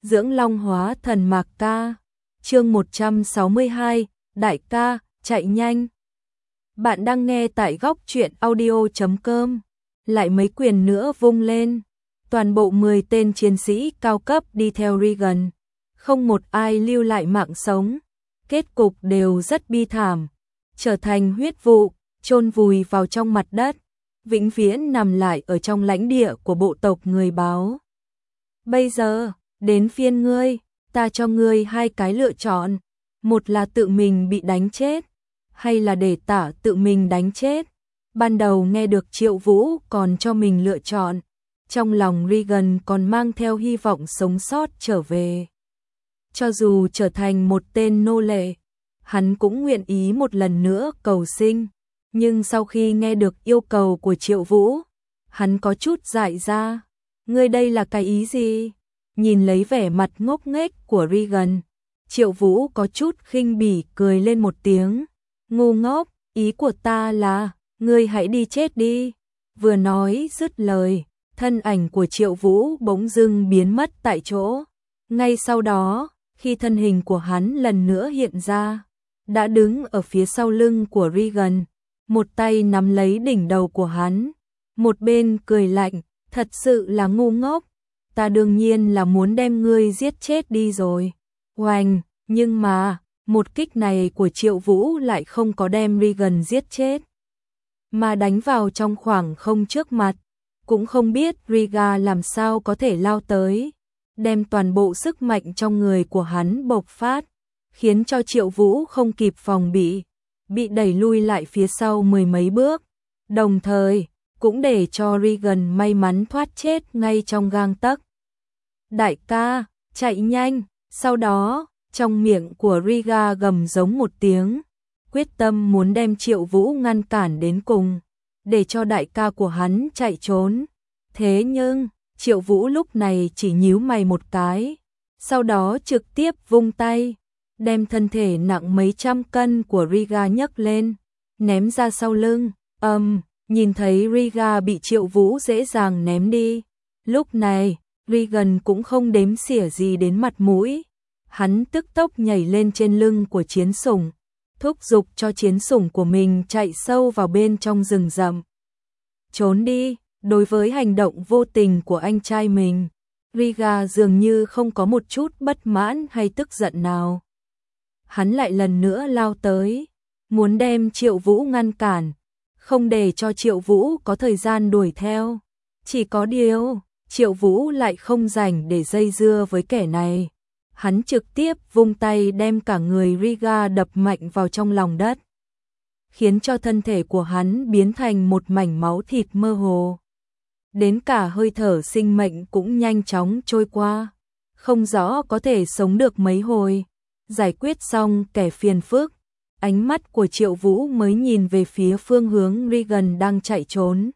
dưỡng long hóa thần Mạc Ca. Chương 162, đại ca, chạy nhanh. Bạn đang nghe tại góc truyện audio.com. Lại mấy quyền nữa vung lên. Toàn bộ 10 tên chiến sĩ cao cấp đi theo Regan. Không một ai lưu lại mạng sống. Kết cục đều rất bi thảm. Trở thành huyết vụ, chôn vùi vào trong mặt đất. Vĩnh viễn nằm lại ở trong lãnh địa của bộ tộc người báo. Bây giờ, đến phiên ngươi, ta cho ngươi hai cái lựa chọn. Một là tự mình bị đánh chết, hay là để tả tự mình đánh chết. Ban đầu nghe được Triệu Vũ còn cho mình lựa chọn. Trong lòng Regan còn mang theo hy vọng sống sót trở về. Cho dù trở thành một tên nô lệ, hắn cũng nguyện ý một lần nữa cầu sinh. Nhưng sau khi nghe được yêu cầu của Triệu Vũ, hắn có chút dại ra. Ngươi đây là cái ý gì? Nhìn lấy vẻ mặt ngốc nghếch của Regan, Triệu Vũ có chút khinh bỉ cười lên một tiếng. Ngu ngốc, ý của ta là, ngươi hãy đi chết đi. Vừa nói dứt lời, thân ảnh của Triệu Vũ bỗng dưng biến mất tại chỗ. Ngay sau đó, khi thân hình của hắn lần nữa hiện ra, đã đứng ở phía sau lưng của Regan, một tay nắm lấy đỉnh đầu của hắn, một bên cười lạnh, thật sự là ngu ngốc, ta đương nhiên là muốn đem ngươi giết chết đi rồi. Oanh, nhưng mà, một kích này của Triệu Vũ lại không có đem Regan giết chết, mà đánh vào trong khoảng không trước mặt. Cũng không biết Riga làm sao có thể lao tới, đem toàn bộ sức mạnh trong người của hắn bộc phát, khiến cho Triệu Vũ không kịp phòng bị đẩy lui lại phía sau mười mấy bước, đồng thời cũng để cho Regan may mắn thoát chết ngay trong gang tấc. Đại ca, chạy nhanh. Sau đó, trong miệng của Riga gầm giống một tiếng, quyết tâm muốn đem Triệu Vũ ngăn cản đến cùng, để cho đại ca của hắn chạy trốn. Thế nhưng, Triệu Vũ lúc này chỉ nhíu mày một cái, sau đó trực tiếp vung tay, đem thân thể nặng mấy trăm cân của Riga nhấc lên, ném ra sau lưng. Nhìn thấy Riga bị Triệu Vũ dễ dàng ném đi, lúc này, Regan cũng không đếm xỉa gì đến mặt mũi. Hắn tức tốc nhảy lên trên lưng của chiến sủng, thúc giục cho chiến sủng của mình chạy sâu vào bên trong rừng rậm. Trốn đi. Đối với hành động vô tình của anh trai mình, Riga dường như không có một chút bất mãn hay tức giận nào. Hắn lại lần nữa lao tới, muốn đem Triệu Vũ ngăn cản, không để cho Triệu Vũ có thời gian đuổi theo. Chỉ có điều, Triệu Vũ lại không rảnh để dây dưa với kẻ này. Hắn trực tiếp vung tay đem cả người Riga đập mạnh vào trong lòng đất, khiến cho thân thể của hắn biến thành một mảnh máu thịt mơ hồ. Đến cả hơi thở sinh mệnh cũng nhanh chóng trôi qua, không rõ có thể sống được mấy hồi. Giải quyết xong kẻ phiền phức, ánh mắt của Triệu Vũ mới nhìn về phía phương hướng Regan đang chạy trốn.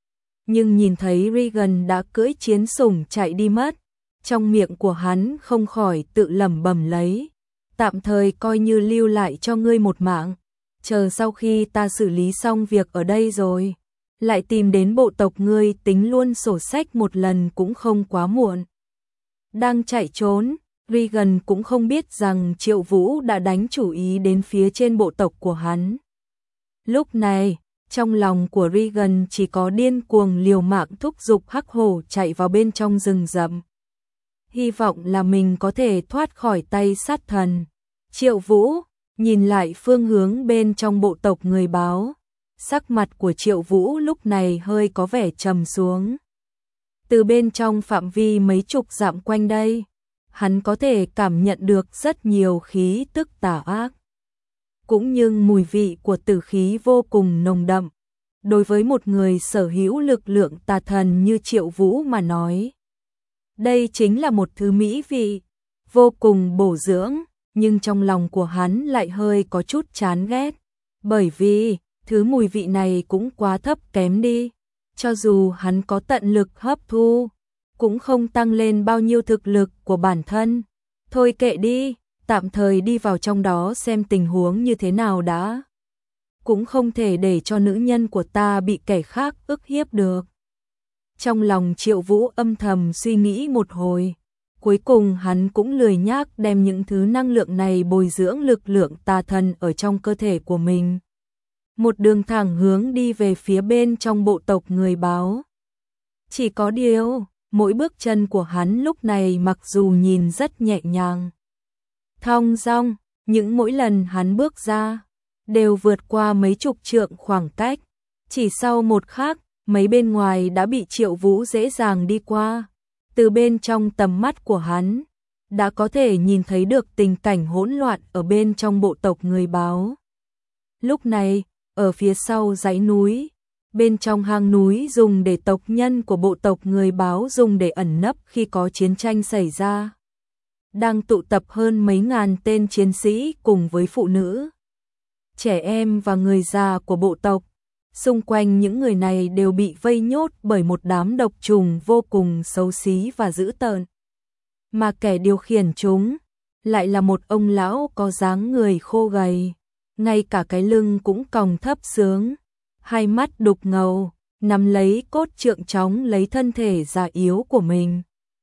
Nhưng nhìn thấy Regan đã cưỡi chiến sủng chạy đi mất, trong miệng của hắn không khỏi tự lẩm bẩm lấy, tạm thời coi như lưu lại cho ngươi một mạng, chờ sau khi ta xử lý xong việc ở đây rồi, lại tìm đến bộ tộc ngươi tính luôn sổ sách một lần cũng không quá muộn. Đang chạy trốn, Regan cũng không biết rằng Triệu Vũ đã đánh chủ ý đến phía trên bộ tộc của hắn. Lúc này, trong lòng của Regan chỉ có điên cuồng liều mạng thúc giục hắc hổ chạy vào bên trong rừng rậm. Hy vọng là mình có thể thoát khỏi tay sát thần. Triệu Vũ nhìn lại phương hướng bên trong bộ tộc người báo. Sắc mặt của Triệu Vũ lúc này hơi có vẻ trầm xuống. Từ bên trong phạm vi mấy chục dặm quanh đây, hắn có thể cảm nhận được rất nhiều khí tức tà ác. Cũng như mùi vị của tử khí vô cùng nồng đậm. Đối với một người sở hữu lực lượng tà thần như Triệu Vũ mà nói, đây chính là một thứ mỹ vị, vô cùng bổ dưỡng, nhưng trong lòng của hắn lại hơi có chút chán ghét. Bởi vì, thứ mùi vị này cũng quá thấp kém đi. Cho dù hắn có tận lực hấp thu, cũng không tăng lên bao nhiêu thực lực của bản thân. Thôi kệ đi, tạm thời đi vào trong đó xem tình huống như thế nào đã. Cũng không thể để cho nữ nhân của ta bị kẻ khác ức hiếp được. Trong lòng Triệu Vũ âm thầm suy nghĩ một hồi, Cuối cùng hắn cũng lười nhác đem những thứ năng lượng này bồi dưỡng lực lượng tà thần ở trong cơ thể của mình. Một đường thẳng hướng đi về phía bên trong bộ tộc người báo. Chỉ có điều, mỗi bước chân của hắn lúc này mặc dù nhìn rất nhẹ nhàng, thong dong, những mỗi lần hắn bước ra, đều vượt qua mấy chục trượng khoảng cách. Chỉ sau một khắc, mấy bên ngoài đã bị Triệu Vũ dễ dàng đi qua. Từ bên trong tầm mắt của hắn, đã có thể nhìn thấy được tình cảnh hỗn loạn ở bên trong bộ tộc người báo. Lúc này, ở phía sau dãy núi, bên trong hang núi dùng để tộc nhân của bộ tộc người báo dùng để ẩn nấp khi có chiến tranh xảy ra, đang tụ tập hơn mấy ngàn tên chiến sĩ cùng với phụ nữ, trẻ em và người già của bộ tộc. Xung quanh những người này đều bị vây nhốt bởi một đám độc trùng vô cùng xấu xí và dữ tợn. Mà kẻ điều khiển chúng lại là một ông lão có dáng người khô gầy, ngay cả cái lưng cũng còng thấp xuống, hai mắt đục ngầu, nắm lấy cốt trượng chóng lấy thân thể già yếu của mình.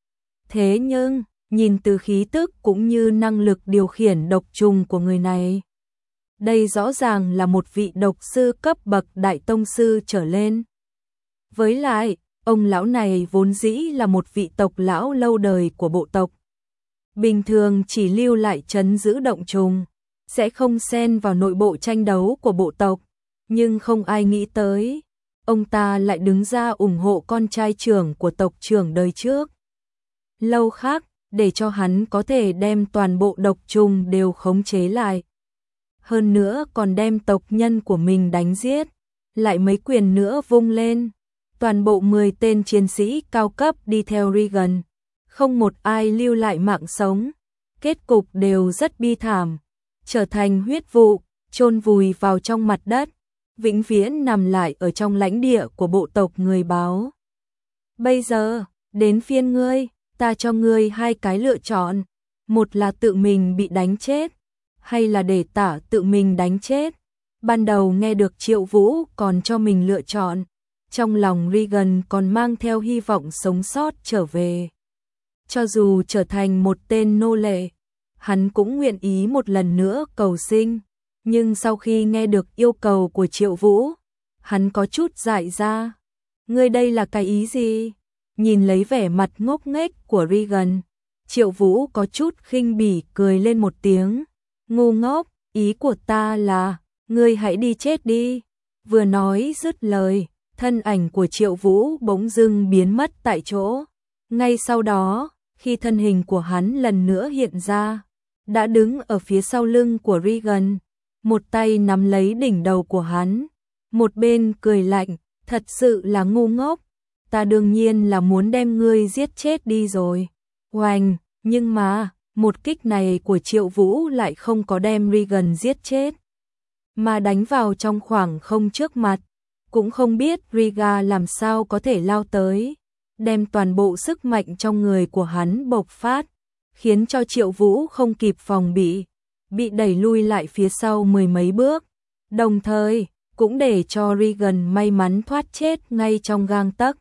Thế nhưng, nhìn từ khí tức cũng như năng lực điều khiển độc trùng của người này, đây rõ ràng là một vị độc sư cấp bậc đại tông sư trở lên. Với lại, ông lão này vốn dĩ là một vị tộc lão lâu đời của bộ tộc. Bình thường chỉ lưu lại trấn giữ động trùng, sẽ không xen vào nội bộ tranh đấu của bộ tộc. Nhưng không ai nghĩ tới, ông ta lại đứng ra ủng hộ con trai trưởng của tộc trưởng đời trước. Lâu khác, để cho hắn có thể đem toàn bộ độc trùng đều khống chế lại. Hơn nữa còn đem tộc nhân của mình đánh giết, lại mấy quyền nữa vung lên. Toàn bộ 10 tên chiến sĩ cao cấp đi theo Regan, không một ai lưu lại mạng sống. Kết cục đều rất bi thảm, trở thành huyết vụ, chôn vùi vào trong mặt đất, vĩnh viễn nằm lại ở trong lãnh địa của bộ tộc người báo. Bây giờ, đến phiên ngươi, ta cho ngươi hai cái lựa chọn, một là tự mình bị đánh chết, hay là để tả tự mình đánh chết. Ban đầu nghe được Triệu Vũ còn cho mình lựa chọn, trong lòng Regan còn mang theo hy vọng sống sót trở về. Cho dù trở thành một tên nô lệ, hắn cũng nguyện ý một lần nữa cầu sinh. Nhưng sau khi nghe được yêu cầu của Triệu Vũ, hắn có chút dại ra. Ngươi đây là cái ý gì? Nhìn lấy vẻ mặt ngốc nghếch của Regan, Triệu Vũ có chút khinh bỉ cười lên một tiếng. Ngu ngốc, ý của ta là, ngươi hãy đi chết đi. Vừa nói dứt lời, thân ảnh của Triệu Vũ bỗng dưng biến mất tại chỗ. Ngay sau đó, khi thân hình của hắn lần nữa hiện ra, đã đứng ở phía sau lưng của Regan, một tay nắm lấy đỉnh đầu của hắn, một bên cười lạnh, thật sự là ngu ngốc, ta đương nhiên là muốn đem ngươi giết chết đi rồi. Oanh, nhưng mà, một kích này của Triệu Vũ lại không có đem Regan giết chết, mà đánh vào trong khoảng không trước mặt. Cũng không biết Riga làm sao có thể lao tới, đem toàn bộ sức mạnh trong người của hắn bộc phát, khiến cho Triệu Vũ không kịp phòng bị đẩy lui lại phía sau mười mấy bước, đồng thời cũng để cho Regan may mắn thoát chết ngay trong gang tấc.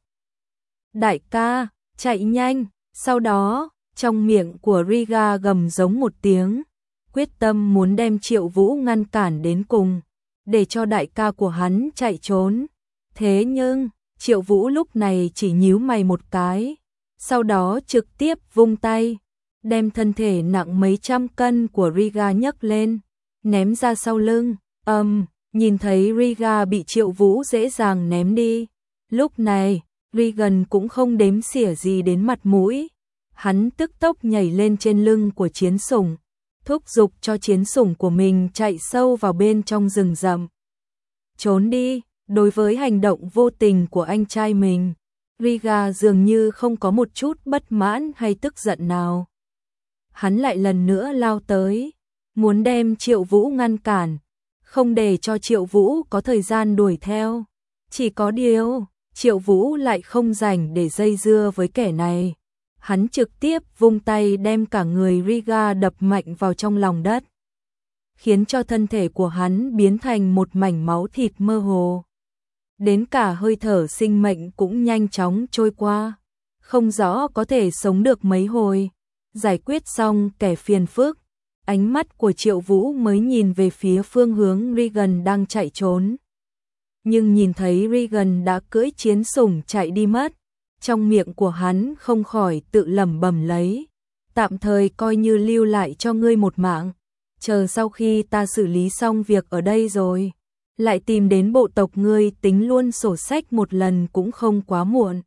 Đại ca, chạy nhanh! Sau đó, trong miệng của Riga gầm giống một tiếng, quyết tâm muốn đem Triệu Vũ ngăn cản đến cùng, để cho đại ca của hắn chạy trốn. Thế nhưng, Triệu Vũ lúc này chỉ nhíu mày một cái, sau đó trực tiếp vung tay, đem thân thể nặng mấy trăm cân của Riga nhấc lên, ném ra sau lưng. Nhìn thấy Riga bị Triệu Vũ dễ dàng ném đi, lúc này, Regan cũng không đếm xỉa gì đến mặt mũi. Hắn tức tốc nhảy lên trên lưng của chiến sủng, thúc giục cho chiến sủng của mình chạy sâu vào bên trong rừng rậm. Trốn đi! Đối với hành động vô tình của anh trai mình, Riga dường như không có một chút bất mãn hay tức giận nào. Hắn lại lần nữa lao tới, muốn đem Triệu Vũ ngăn cản, không để cho Triệu Vũ có thời gian đuổi theo. Chỉ có điều, Triệu Vũ lại không rảnh để dây dưa với kẻ này. Hắn trực tiếp vung tay đem cả người Riga đập mạnh vào trong lòng đất, khiến cho thân thể của hắn biến thành một mảnh máu thịt mơ hồ. Đến cả hơi thở sinh mệnh cũng nhanh chóng trôi qua, không rõ có thể sống được mấy hồi. Giải quyết xong kẻ phiền phức, ánh mắt của Triệu Vũ mới nhìn về phía phương hướng Regan đang chạy trốn. Nhưng nhìn thấy Regan đã cưỡi chiến sủng chạy đi mất, trong miệng của hắn không khỏi tự lẩm bẩm lấy, tạm thời coi như lưu lại cho ngươi một mạng, chờ sau khi ta xử lý xong việc ở đây rồi, lại tìm đến bộ tộc ngươi tính luôn sổ sách một lần cũng không quá muộn.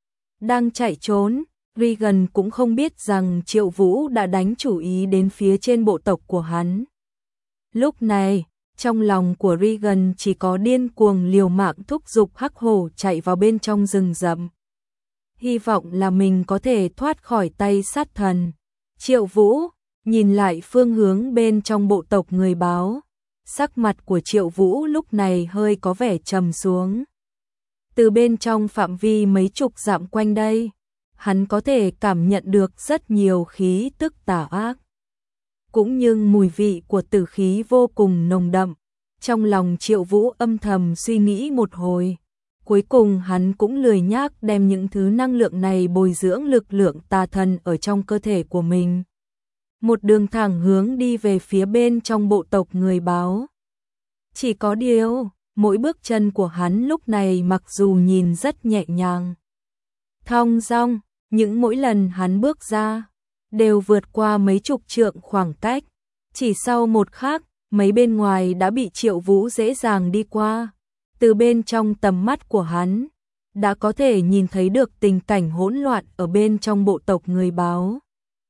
Đang chạy trốn, Regan cũng không biết rằng Triệu Vũ đã đánh chủ ý đến phía trên bộ tộc của hắn. Lúc này, trong lòng của Regan chỉ có điên cuồng liều mạng thúc giục hắc hổ chạy vào bên trong rừng rậm. Hy vọng là mình có thể thoát khỏi tay sát thần. Triệu Vũ nhìn lại phương hướng bên trong bộ tộc người báo. Sắc mặt của Triệu Vũ lúc này hơi có vẻ trầm xuống. Từ bên trong phạm vi mấy chục dặm quanh đây, hắn có thể cảm nhận được rất nhiều khí tức tà ác. Cũng như mùi vị của tử khí vô cùng nồng đậm. Trong lòng Triệu Vũ âm thầm suy nghĩ một hồi. Cuối cùng hắn cũng lười nhác đem những thứ năng lượng này bồi dưỡng lực lượng tà thần ở trong cơ thể của mình. Một đường thẳng hướng đi về phía bên trong bộ tộc người báo. Chỉ có điều, mỗi bước chân của hắn lúc này mặc dù nhìn rất nhẹ nhàng, thong dong, những mỗi lần hắn bước ra, đều vượt qua mấy chục trượng khoảng cách. Chỉ sau một khắc, mấy bên ngoài đã bị Triệu Vũ dễ dàng đi qua. Từ bên trong tầm mắt của hắn, đã có thể nhìn thấy được tình cảnh hỗn loạn ở bên trong bộ tộc người báo.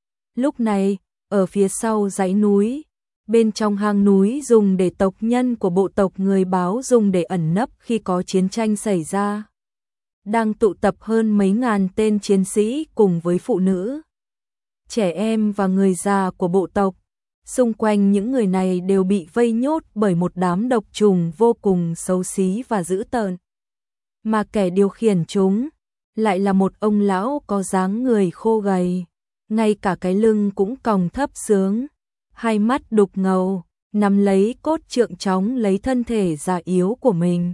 Lúc này, ở phía sau dãy núi, bên trong hang núi dùng để tộc nhân của bộ tộc người báo dùng để ẩn nấp khi có chiến tranh xảy ra, đang tụ tập hơn mấy ngàn tên chiến sĩ cùng với phụ nữ, trẻ em và người già của bộ tộc. Xung quanh những người này đều bị vây nhốt bởi một đám độc trùng vô cùng xấu xí và dữ tợn. Mà kẻ điều khiển chúng lại là một ông lão có dáng người khô gầy, ngay cả cái lưng cũng còng thấp xuống, hai mắt đục ngầu, nắm lấy cốt trượng chóng lấy thân thể già yếu của mình.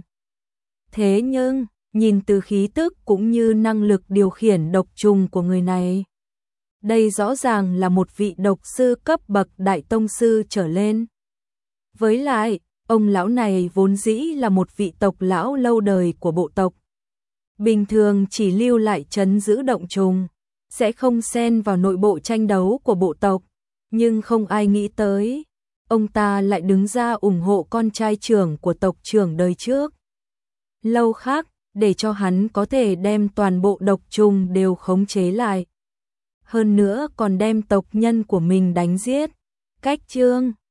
Thế nhưng, nhìn từ khí tức cũng như năng lực điều khiển độc trùng của người này, đây rõ ràng là một vị độc sư cấp bậc đại tông sư trở lên. Với lại, ông lão này vốn dĩ là một vị tộc lão lâu đời của bộ tộc. Bình thường chỉ lưu lại trấn giữ động trùng, sẽ không xen vào nội bộ tranh đấu của bộ tộc. Nhưng không ai nghĩ tới, ông ta lại đứng ra ủng hộ con trai trưởng của tộc trưởng đời trước. Lâu khác, để cho hắn có thể đem toàn bộ độc trùng đều khống chế lại. Hơn nữa còn đem tộc nhân của mình đánh giết. Cách chương